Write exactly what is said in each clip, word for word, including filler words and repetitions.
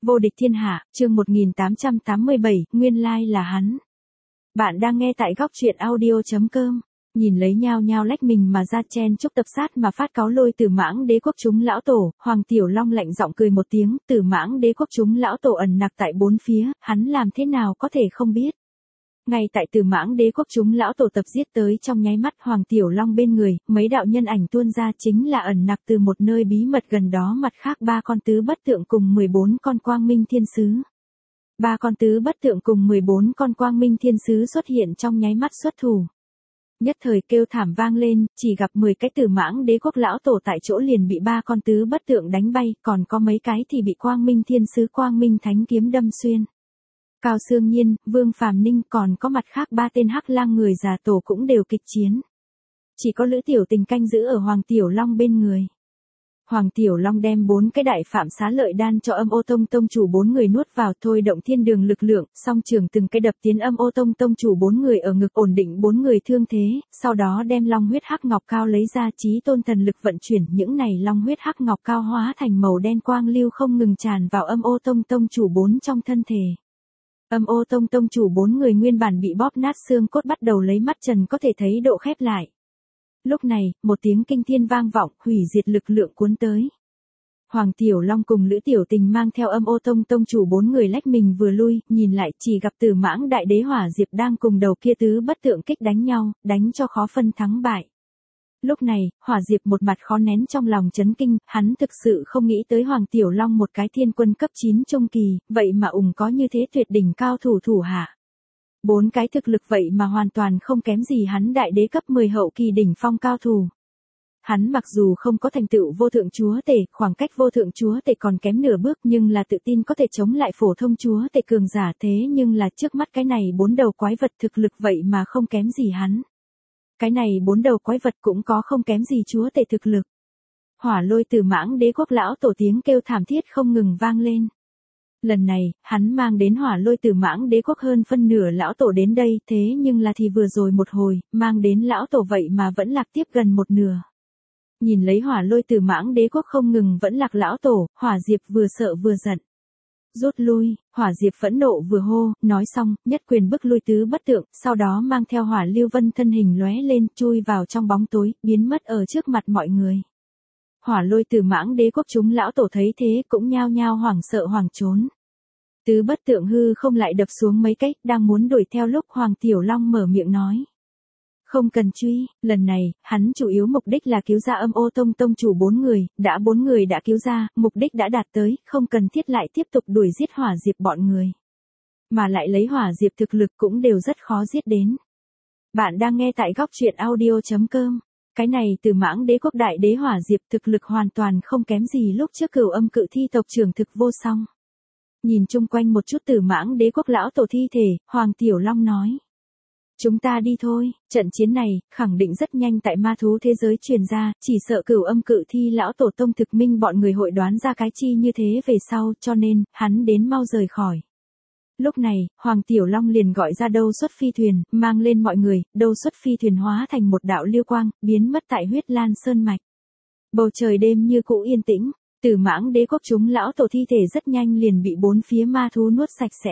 Vô địch thiên hạ, chương một nghìn tám trăm tám mươi bảy, nguyên lai là hắn. Bạn đang nghe tại góc truyện audio chấm com. Nhìn lấy nhao nhao lách mình mà ra chen chúc tập sát mà phát cáo lôi Tử Mãng Đế quốc chúng lão tổ, Hoàng Tiểu Long lạnh giọng cười một tiếng, Tử Mãng Đế quốc chúng lão tổ ẩn nặc tại bốn phía, hắn làm thế nào có thể không biết. Ngay tại Tử Mãng Đế quốc chúng lão tổ tập giết tới trong nháy mắt, Hoàng Tiểu Long bên người, mấy đạo nhân ảnh tuôn ra chính là ẩn nặc từ một nơi bí mật gần đó mặt khác ba con tứ bất tượng cùng mười bốn con quang minh thiên sứ. Ba con tứ bất tượng cùng mười bốn con quang minh thiên sứ xuất hiện trong nháy mắt xuất thủ. Nhất thời kêu thảm vang lên, chỉ gặp mười cái Tử Mãng Đế quốc lão tổ tại chỗ liền bị ba con tứ bất tượng đánh bay, còn có mấy cái thì bị quang minh thiên sứ quang minh thánh kiếm đâm xuyên. Cao Sương Nhiên, Vương Phàm Ninh còn có mặt khác ba tên hắc lang người già tổ cũng đều kịch chiến. Chỉ có Lữ Tiểu Tình canh giữ ở Hoàng Tiểu Long bên người. Hoàng Tiểu Long đem bốn cái đại phạm xá lợi đan cho Âm Ô Tông tông chủ bốn người nuốt vào, thôi động thiên đường lực lượng, song trường từng cái đập tiến Âm Ô Tông tông chủ bốn người ở ngực, ổn định bốn người thương thế, sau đó đem long huyết hắc ngọc cao lấy ra, chí tôn thần lực vận chuyển, những này long huyết hắc ngọc cao hóa thành màu đen quang lưu không ngừng tràn vào Âm Ô Tông tông chủ bốn trong thân thể. Âm Ô Tông tông chủ bốn người nguyên bản bị bóp nát xương cốt bắt đầu lấy mắt trần có thể thấy độ khép lại. Lúc này, một tiếng kinh thiên vang vọng, hủy diệt lực lượng cuốn tới. Hoàng Tiểu Long cùng Lữ Tiểu Tình mang theo Âm Ô Tông tông chủ bốn người lách mình vừa lui, nhìn lại chỉ gặp Tử Mãng Đại Đế Hỏa Diệp đang cùng đầu kia tứ bất tượng kích đánh nhau, đánh cho khó phân thắng bại. Lúc này, Hỏa Diệp một mặt khó nén trong lòng chấn kinh, hắn thực sự không nghĩ tới Hoàng Tiểu Long một cái thiên quân cấp chín trung kỳ, vậy mà ủng có như thế tuyệt đỉnh cao thủ thủ hạ. Bốn cái thực lực vậy mà hoàn toàn không kém gì hắn đại đế cấp mười hậu kỳ đỉnh phong cao thủ. Hắn mặc dù không có thành tựu vô thượng chúa tể, khoảng cách vô thượng chúa tể còn kém nửa bước, nhưng là tự tin có thể chống lại phổ thông chúa tể cường giả, thế nhưng là trước mắt cái này bốn đầu quái vật thực lực vậy mà không kém gì hắn. Cái này bốn đầu quái vật cũng có không kém gì chúa tể thực lực. Hỏa lôi Tử Mãng Đế quốc lão tổ tiếng kêu thảm thiết không ngừng vang lên. Lần này, hắn mang đến Hỏa lôi Tử Mãng Đế quốc hơn phân nửa lão tổ đến đây, thế nhưng là thì vừa rồi một hồi, mang đến lão tổ vậy mà vẫn lạc tiếp gần một nửa. Nhìn lấy Hỏa lôi Tử Mãng Đế quốc không ngừng vẫn lạc lão tổ, Hỏa Diệp vừa sợ vừa giận. Rút lui, Hỏa Diệp phẫn nộ vừa hô, nói xong, nhất quyền bức lui tứ bất tượng, sau đó mang theo Hỏa Lưu Vân thân hình lóe lên, chui vào trong bóng tối, biến mất ở trước mặt mọi người. Hỏa lôi Tử Mãng Đế quốc chúng lão tổ thấy thế cũng nhao nhao hoảng sợ hoảng trốn. Tứ bất tượng hư không lại đập xuống mấy cách, đang muốn đuổi theo lúc Hoàng Tiểu Long mở miệng nói. Không cần truy, lần này, hắn chủ yếu mục đích là cứu ra Âm Ô Tông tông chủ bốn người, đã bốn người đã cứu ra, mục đích đã đạt tới, không cần thiết lại tiếp tục đuổi giết Hỏa Diệp bọn người. Mà lại lấy Hỏa Diệp thực lực cũng đều rất khó giết đến. Bạn đang nghe tại góc truyện audio chấm com. Cái này Tử Mãng Đế quốc đại đế Hỏa Diệp thực lực hoàn toàn không kém gì lúc trước Cửu Âm Cự Thi tộc trưởng Thực Vô Song. Nhìn chung quanh một chút Tử Mãng Đế quốc lão tổ thi thể, Hoàng Tiểu Long nói. Chúng ta đi thôi, trận chiến này, khẳng định rất nhanh tại ma thú thế giới truyền ra, chỉ sợ Cửu Âm Cự Thi lão tổ tông thực minh bọn người hội đoán ra cái chi như thế về sau, cho nên, hắn đến mau rời khỏi. Lúc này, Hoàng Tiểu Long liền gọi ra Đâu Xuất Phi Thuyền, mang lên mọi người, Đâu Xuất Phi Thuyền hóa thành một đạo lưu quang, biến mất tại Huyết Lan Sơn Mạch. Bầu trời đêm như cũ yên tĩnh. Tử Mãng Đế quốc chúng lão tổ thi thể rất nhanh liền bị bốn phía ma thú nuốt sạch sẽ.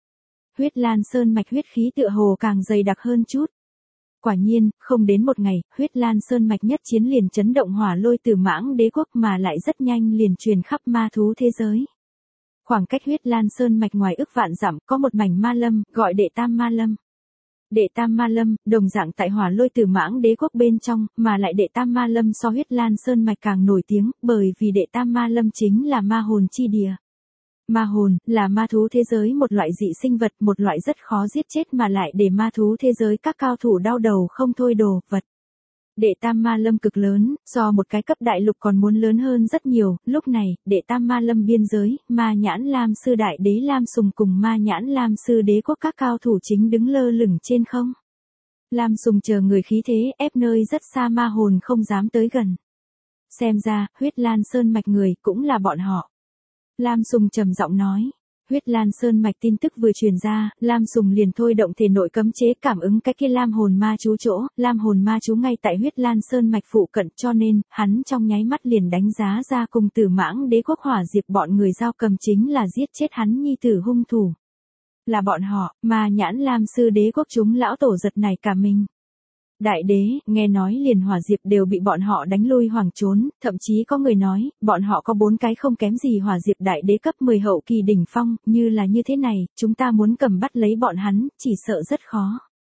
Huyết Lan Sơn Mạch huyết khí tựa hồ càng dày đặc hơn chút. Quả nhiên, không đến một ngày, Huyết Lan Sơn Mạch nhất chiến liền chấn động Hỏa lôi Tử Mãng Đế quốc mà lại rất nhanh liền truyền khắp ma thú thế giới. Khoảng cách Huyết Lan Sơn Mạch ngoài ức vạn dặm có một mảnh ma lâm, gọi Đệ Tam Ma Lâm. Đệ Tam Ma Lâm, đồng dạng tại Hỏa lôi Tử Mãng Đế quốc bên trong, mà lại Đệ Tam Ma Lâm so Huyết Lan Sơn Mạch càng nổi tiếng, bởi vì Đệ Tam Ma Lâm chính là ma hồn chi địa. Ma hồn, là ma thú thế giới một loại dị sinh vật, một loại rất khó giết chết mà lại để ma thú thế giới các cao thủ đau đầu không thôi đồ vật. Đệ Tam Ma Lâm cực lớn, so một cái cấp đại lục còn muốn lớn hơn rất nhiều, lúc này, Đệ Tam Ma Lâm biên giới, Ma Nhãn Lam Sư Đại Đế Lam Sùng cùng Ma Nhãn Lam Sư Đế quốc các cao thủ chính đứng lơ lửng trên không. Lam Sùng chờ người khí thế ép nơi rất xa ma hồn không dám tới gần. Xem ra, Huyết Lan Sơn Mạch người cũng là bọn họ. Lam Sùng trầm giọng nói. Huyết Lan Sơn mạch tin tức vừa truyền ra, Lam Sùng liền thôi động thể nội cấm chế cảm ứng cái kia Lam hồn ma chú chỗ, Lam hồn ma chú ngay tại Huyết Lan Sơn mạch phụ cận, cho nên, hắn trong nháy mắt liền đánh giá ra cùng Tử Mãng Đế quốc hỏa diệp bọn người giao cầm chính là giết chết hắn nhi tử hung thủ. Là bọn họ, mà nhãn Lam sư đế quốc chúng lão tổ giật này cả mình. Đại đế, nghe nói liền hỏa diệp đều bị bọn họ đánh lui hoảng trốn, thậm chí có người nói, bọn họ có bốn cái không kém gì hỏa diệp đại đế cấp mười hậu kỳ đỉnh phong, như là như thế này, chúng ta muốn cầm bắt lấy bọn hắn, chỉ sợ rất khó.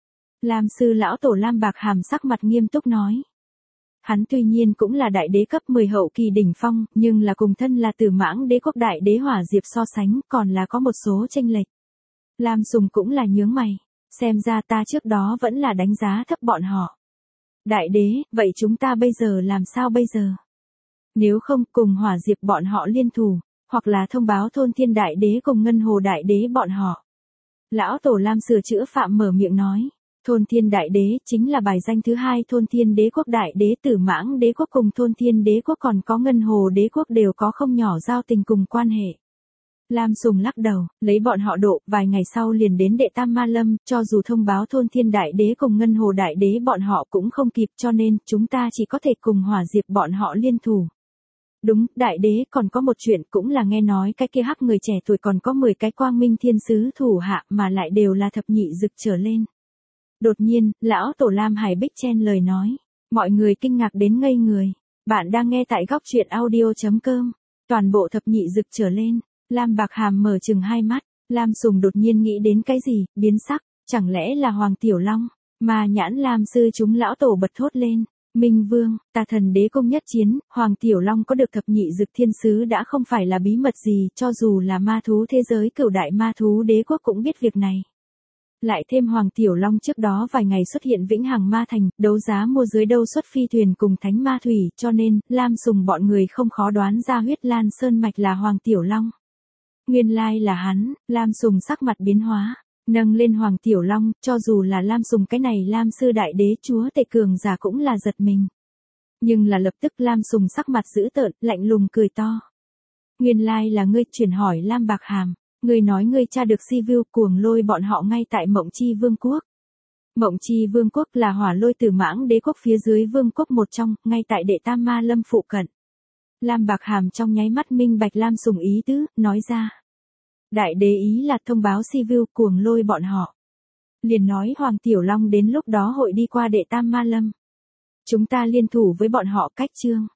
Lam sư lão tổ Lam Bạc Hàm sắc mặt nghiêm túc nói. Hắn tuy nhiên cũng là đại đế cấp mười hậu kỳ đỉnh phong, nhưng là cùng thân là Tử Mãng Đế quốc đại đế hỏa diệp so sánh, còn là có một số chênh lệch. Lam Sùng cũng là nhướng mày. Xem ra ta trước đó vẫn là đánh giá thấp bọn họ. Đại đế, vậy chúng ta bây giờ làm sao bây giờ? Nếu không cùng hỏa diệp bọn họ liên thủ, hoặc là thông báo thôn thiên đại đế cùng ngân hồ đại đế bọn họ. Lão tổ Lam sửa chữa phạm mở miệng nói. Thôn thiên đại đế chính là bài danh thứ hai thôn thiên đế quốc đại đế Tử Mãng Đế quốc cùng thôn thiên đế quốc còn có ngân hồ đế quốc đều có không nhỏ giao tình cùng quan hệ. Lam Sùng lắc đầu, lấy bọn họ độ, vài ngày sau liền đến đệ Tam Ma Lâm, cho dù thông báo thôn thiên đại đế cùng ngân hồ đại đế bọn họ cũng không kịp, cho nên, chúng ta chỉ có thể cùng hỏa diệp bọn họ liên thủ. Đúng, đại đế còn có một chuyện cũng là nghe nói cái kia hắc người trẻ tuổi còn có mười cái quang minh thiên sứ thủ hạ mà lại đều là thập nhị dực trở lên. Đột nhiên, lão tổ Lam Hải Bích chen lời nói, mọi người kinh ngạc đến ngây người. Bạn đang nghe tại góc truyện audio chấm com, toàn bộ thập nhị dực trở lên. Lam Bạc Hàm mở chừng hai mắt, Lam Sùng đột nhiên nghĩ đến cái gì, biến sắc, chẳng lẽ là Hoàng Tiểu Long, mà nhãn Lam sư chúng lão tổ bật thốt lên, Minh Vương, Tà Thần Đế công nhất chiến, Hoàng Tiểu Long có được thập nhị dực thiên sứ đã không phải là bí mật gì, cho dù là ma thú thế giới cửu đại ma thú đế quốc cũng biết việc này. Lại thêm Hoàng Tiểu Long trước đó vài ngày xuất hiện Vĩnh Hằng Ma Thành, đấu giá mua dưới đâu xuất phi thuyền cùng Thánh Ma Thủy, cho nên, Lam Sùng bọn người không khó đoán ra Huyết Lan Sơn mạch là Hoàng Tiểu Long. Nguyên lai là hắn, Lam Sùng sắc mặt biến hóa, nâng lên Hoàng Tiểu Long, cho dù là Lam Sùng cái này Lam sư đại đế chúa tể cường giả cũng là giật mình. Nhưng là lập tức Lam Sùng sắc mặt dữ tợn, lạnh lùng cười to. Nguyên lai là ngươi, chuyển hỏi Lam Bạc Hàm, ngươi nói ngươi tra được si view cuồng lôi bọn họ ngay tại Mộng Chi Vương quốc. Mộng Chi Vương quốc là hỏa lôi Tử Mãng Đế quốc phía dưới vương quốc một trong, ngay tại đệ Tam Ma Lâm phụ cận. Lam Bạc Hàm trong nháy mắt minh bạch Lam Sùng ý tứ, nói ra. Đại đế ý là thông báo si view cuồng lôi bọn họ. Liền nói Hoàng Tiểu Long đến lúc đó hội đi qua đệ Tam Ma Lâm. Chúng ta liên thủ với bọn họ cách chương.